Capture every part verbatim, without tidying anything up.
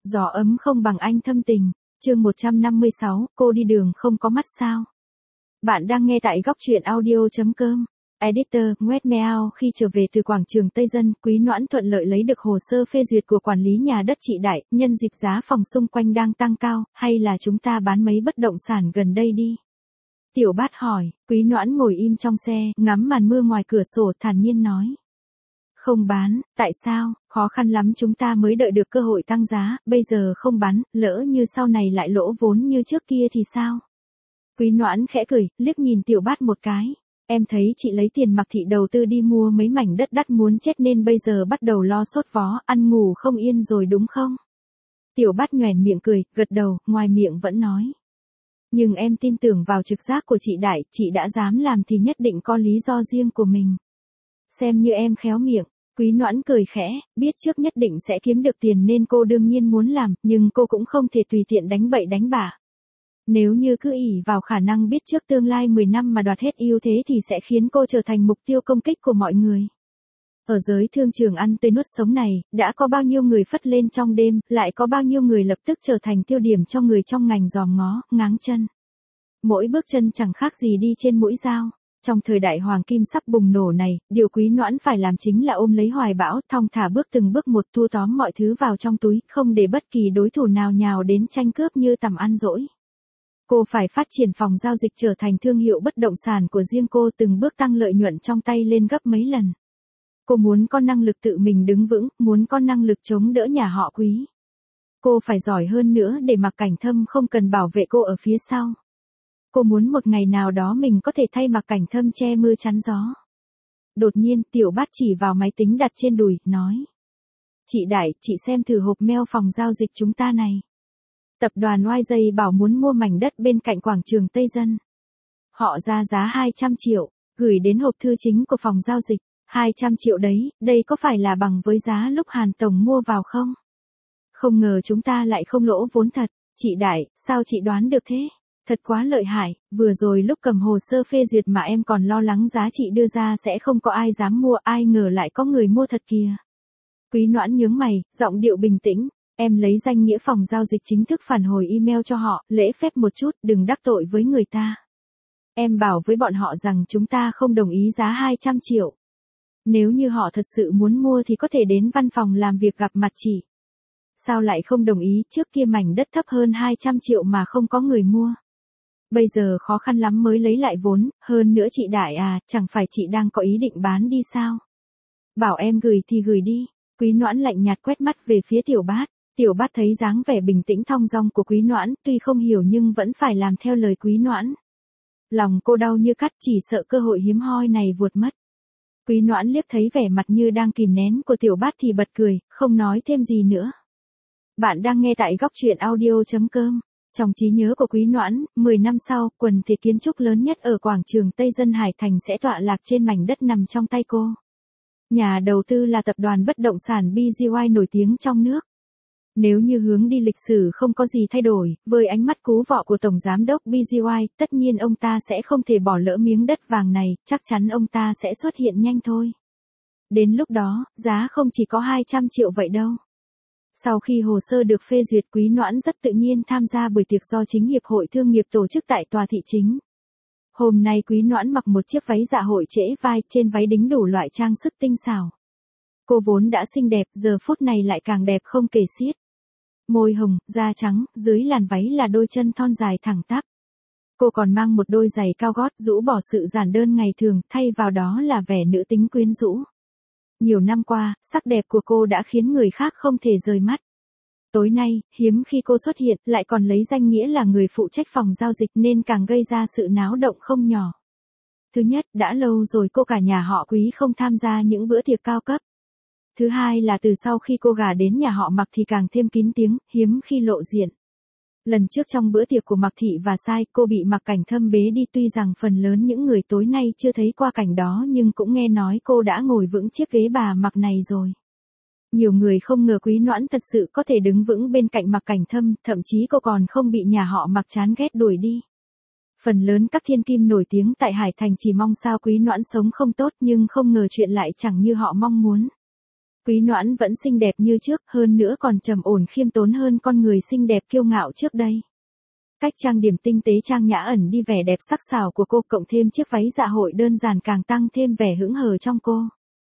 Gió ấm không bằng anh thâm tình. Chương một trăm năm mươi sáu, cô đi đường không có mắt sao? Bạn đang nghe tại góc truyện audio chấm com. Editor, Nguyệt Mèo khi trở về từ quảng trường Tây Dân, Quý Noãn thuận lợi lấy được hồ sơ phê duyệt của quản lý nhà đất chị Đại, nhân dịp giá phòng xung quanh đang tăng cao, hay là chúng ta bán mấy bất động sản gần đây đi? Tiểu Bát hỏi, Quý Noãn ngồi im trong xe, ngắm màn mưa ngoài cửa sổ, thản nhiên nói. Không bán, tại sao? Khó khăn lắm chúng ta mới đợi được cơ hội tăng giá, bây giờ không bán, lỡ như sau này lại lỗ vốn như trước kia thì sao? Quý Noãn khẽ cười, liếc nhìn Tiểu Bát một cái. Em thấy chị lấy tiền Mạc Thị đầu tư đi mua mấy mảnh đất đắt muốn chết nên bây giờ bắt đầu lo sốt vó, ăn ngủ không yên rồi đúng không? Tiểu Bát nhoẻn miệng cười, gật đầu, ngoài miệng vẫn nói. Nhưng em tin tưởng vào trực giác của chị Đại, chị đã dám làm thì nhất định có lý do riêng của mình. Xem như em khéo miệng. Quý Noãn cười khẽ, biết trước nhất định sẽ kiếm được tiền nên cô đương nhiên muốn làm, nhưng cô cũng không thể tùy tiện đánh bậy đánh bạ. Nếu như cứ ỷ vào khả năng biết trước tương lai mười năm mà đoạt hết ưu thế thì sẽ khiến cô trở thành mục tiêu công kích của mọi người. Ở giới thương trường ăn tươi nuốt sống này, đã có bao nhiêu người phất lên trong đêm, lại có bao nhiêu người lập tức trở thành tiêu điểm cho người trong ngành dòm ngó, ngáng chân. Mỗi bước chân chẳng khác gì đi trên mũi dao. Trong thời đại hoàng kim sắp bùng nổ này, điều Quý Noãn phải làm chính là ôm lấy hoài bão, thong thả bước từng bước một, thu tóm mọi thứ vào trong túi, không để bất kỳ đối thủ nào nhào đến tranh cướp như tầm ăn dỗi. Cô phải phát triển phòng giao dịch trở thành thương hiệu bất động sản của riêng cô, từng bước tăng lợi nhuận trong tay lên gấp mấy lần. Cô muốn có năng lực tự mình đứng vững, muốn có năng lực chống đỡ nhà họ Quý. Cô phải giỏi hơn nữa để Mạc Cảnh Thâm không cần bảo vệ cô ở phía sau. Cô muốn một ngày nào đó mình có thể thay Mạc Cảnh Thâm che mưa chắn gió. Đột nhiên, Tiểu Bát chỉ vào máy tính đặt trên đùi, nói. Chị Đại, chị xem thử hộp mail phòng giao dịch chúng ta này. Tập đoàn oai dây bảo muốn mua mảnh đất bên cạnh quảng trường Tây Dân. Họ ra giá hai trăm triệu, gửi đến hộp thư chính của phòng giao dịch. hai trăm triệu đấy, đây có phải là bằng với giá lúc Hàn Tổng mua vào không? Không ngờ chúng ta lại không lỗ vốn thật. Chị Đại, sao chị đoán được thế? Thật quá lợi hại, vừa rồi lúc cầm hồ sơ phê duyệt mà em còn lo lắng giá trị đưa ra sẽ không có ai dám mua, ai ngờ lại có người mua thật kìa. Quý Noãn nhướng mày, giọng điệu bình tĩnh, em lấy danh nghĩa phòng giao dịch chính thức phản hồi email cho họ, lễ phép một chút, đừng đắc tội với người ta. Em bảo với bọn họ rằng chúng ta không đồng ý giá hai trăm triệu. Nếu như họ thật sự muốn mua thì có thể đến văn phòng làm việc gặp mặt chị. Sao lại không đồng ý, trước kia mảnh đất thấp hơn hai trăm triệu mà không có người mua. Bây giờ khó khăn lắm mới lấy lại vốn, hơn nữa chị Đại à, chẳng phải chị đang có ý định bán đi sao? Bảo em gửi thì gửi đi. Quý Noãn lạnh nhạt quét mắt về phía Tiểu Bát. Tiểu Bát thấy dáng vẻ bình tĩnh thong dong của Quý Noãn, tuy không hiểu nhưng vẫn phải làm theo lời Quý Noãn. Lòng cô đau như cắt, chỉ sợ cơ hội hiếm hoi này vụt mất. Quý Noãn liếc thấy vẻ mặt như đang kìm nén của Tiểu Bát thì bật cười, không nói thêm gì nữa. Bạn đang nghe tại góc truyện audio chấm com. Trong trí nhớ của Quý Noãn, mười năm sau, quần thể kiến trúc lớn nhất ở quảng trường Tây Dân Hải Thành sẽ tọa lạc trên mảnh đất nằm trong tay cô. Nhà đầu tư là tập đoàn bất động sản bê giê i nổi tiếng trong nước. Nếu như hướng đi lịch sử không có gì thay đổi, với ánh mắt cú vọ của Tổng Giám đốc bê giê i, tất nhiên ông ta sẽ không thể bỏ lỡ miếng đất vàng này, chắc chắn ông ta sẽ xuất hiện nhanh thôi. Đến lúc đó, giá không chỉ có hai trăm triệu vậy đâu. Sau khi hồ sơ được phê duyệt, Quý Noãn rất tự nhiên tham gia buổi tiệc do chính Hiệp hội Thương nghiệp tổ chức tại tòa thị chính. Hôm nay Quý Noãn mặc một chiếc váy dạ hội trễ vai, trên váy đính đủ loại trang sức tinh xảo. Cô vốn đã xinh đẹp, giờ phút này lại càng đẹp không kể xiết. Môi hồng, da trắng, dưới làn váy là đôi chân thon dài thẳng tắp. Cô còn mang một đôi giày cao gót, rũ bỏ sự giản đơn ngày thường, thay vào đó là vẻ nữ tính quyến rũ. Nhiều năm qua, sắc đẹp của cô đã khiến người khác không thể rời mắt. Tối nay, hiếm khi cô xuất hiện, lại còn lấy danh nghĩa là người phụ trách phòng giao dịch nên càng gây ra sự náo động không nhỏ. Thứ nhất, đã lâu rồi cô cả nhà họ Quý không tham gia những bữa tiệc cao cấp. Thứ hai là từ sau khi cô gả đến nhà họ Mạc thì càng thêm kín tiếng, hiếm khi lộ diện. Lần trước trong bữa tiệc của Mạc Thị và Sai, cô bị Mạc Cảnh Thâm bế đi, tuy rằng phần lớn những người tối nay chưa thấy qua cảnh đó nhưng cũng nghe nói cô đã ngồi vững chiếc ghế bà Mạc này rồi. Nhiều người không ngờ Quý Noãn thật sự có thể đứng vững bên cạnh Mạc Cảnh Thâm, thậm chí cô còn không bị nhà họ Mạc chán ghét đuổi đi. Phần lớn các thiên kim nổi tiếng tại Hải Thành chỉ mong sao Quý Noãn sống không tốt nhưng không ngờ chuyện lại chẳng như họ mong muốn. Quý Noãn vẫn xinh đẹp như trước, hơn nữa còn trầm ổn khiêm tốn hơn con người xinh đẹp kiêu ngạo trước đây. Cách trang điểm tinh tế trang nhã ẩn đi vẻ đẹp sắc sảo của cô, cộng thêm chiếc váy dạ hội đơn giản càng tăng thêm vẻ hững hờ trong cô.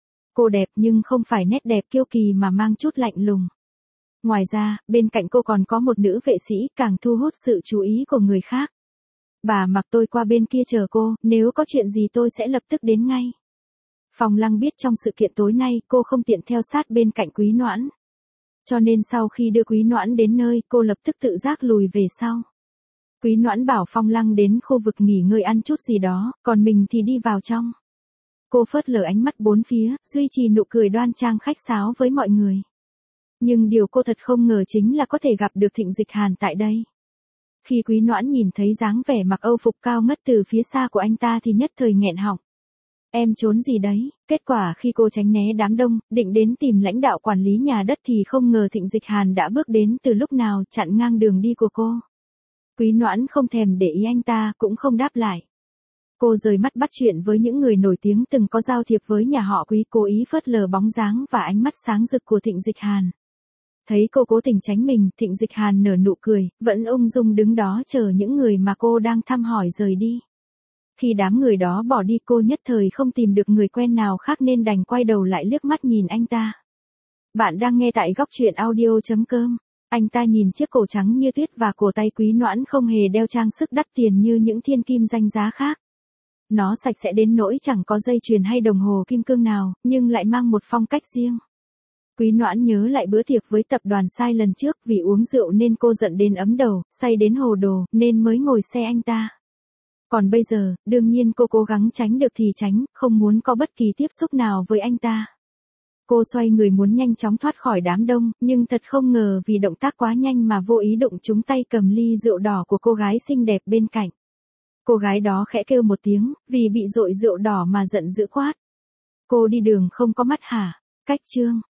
Cô đẹp nhưng không phải nét đẹp kiêu kỳ mà mang chút lạnh lùng. Ngoài ra, bên cạnh cô còn có một nữ vệ sĩ càng thu hút sự chú ý của người khác. Bà mặc tôi qua bên kia chờ cô, nếu có chuyện gì tôi sẽ lập tức đến ngay. Phong Lăng biết trong sự kiện tối nay cô không tiện theo sát bên cạnh Quý Noãn. Cho nên sau khi đưa Quý Noãn đến nơi, cô lập tức tự giác lùi về sau. Quý Noãn bảo Phong Lăng đến khu vực nghỉ ngơi ăn chút gì đó, còn mình thì đi vào trong. Cô phớt lờ ánh mắt bốn phía, duy trì nụ cười đoan trang khách sáo với mọi người. Nhưng điều cô thật không ngờ chính là có thể gặp được Thịnh Dịch Hàn tại đây. Khi Quý Noãn nhìn thấy dáng vẻ mặc âu phục cao ngất từ phía xa của anh ta thì nhất thời nghẹn họng. Em trốn gì đấy? Kết quả khi cô tránh né đám đông, định đến tìm lãnh đạo quản lý nhà đất thì không ngờ Thịnh Dịch Hàn đã bước đến từ lúc nào, chặn ngang đường đi của cô. Quý Noãn không thèm để ý anh ta, cũng không đáp lại. Cô rời mắt bắt chuyện với những người nổi tiếng từng có giao thiệp với nhà họ Quý, cố ý phớt lờ bóng dáng và ánh mắt sáng rực của Thịnh Dịch Hàn. Thấy cô cố tình tránh mình, Thịnh Dịch Hàn nở nụ cười, vẫn ung dung đứng đó chờ những người mà cô đang thăm hỏi rời đi. Khi đám người đó bỏ đi, cô nhất thời không tìm được người quen nào khác nên đành quay đầu lại liếc mắt nhìn anh ta. Bạn đang nghe tại góc truyện audio chấm com. Anh ta nhìn chiếc cổ trắng như tuyết và cổ tay Quý Noãn không hề đeo trang sức đắt tiền như những thiên kim danh giá khác. Nó sạch sẽ đến nỗi chẳng có dây chuyền hay đồng hồ kim cương nào, nhưng lại mang một phong cách riêng. Quý Noãn nhớ lại bữa tiệc với tập đoàn Sai lần trước, vì uống rượu nên cô giận đến ấm đầu, say đến hồ đồ, nên mới ngồi xe anh ta. Còn bây giờ, đương nhiên cô cố gắng tránh được thì tránh, không muốn có bất kỳ tiếp xúc nào với anh ta. Cô xoay người muốn nhanh chóng thoát khỏi đám đông, nhưng thật không ngờ vì động tác quá nhanh mà vô ý đụng trúng tay cầm ly rượu đỏ của cô gái xinh đẹp bên cạnh. Cô gái đó khẽ kêu một tiếng, vì bị dội rượu đỏ mà giận dữ quát. Cô đi đường không có mắt hả? Cách chương.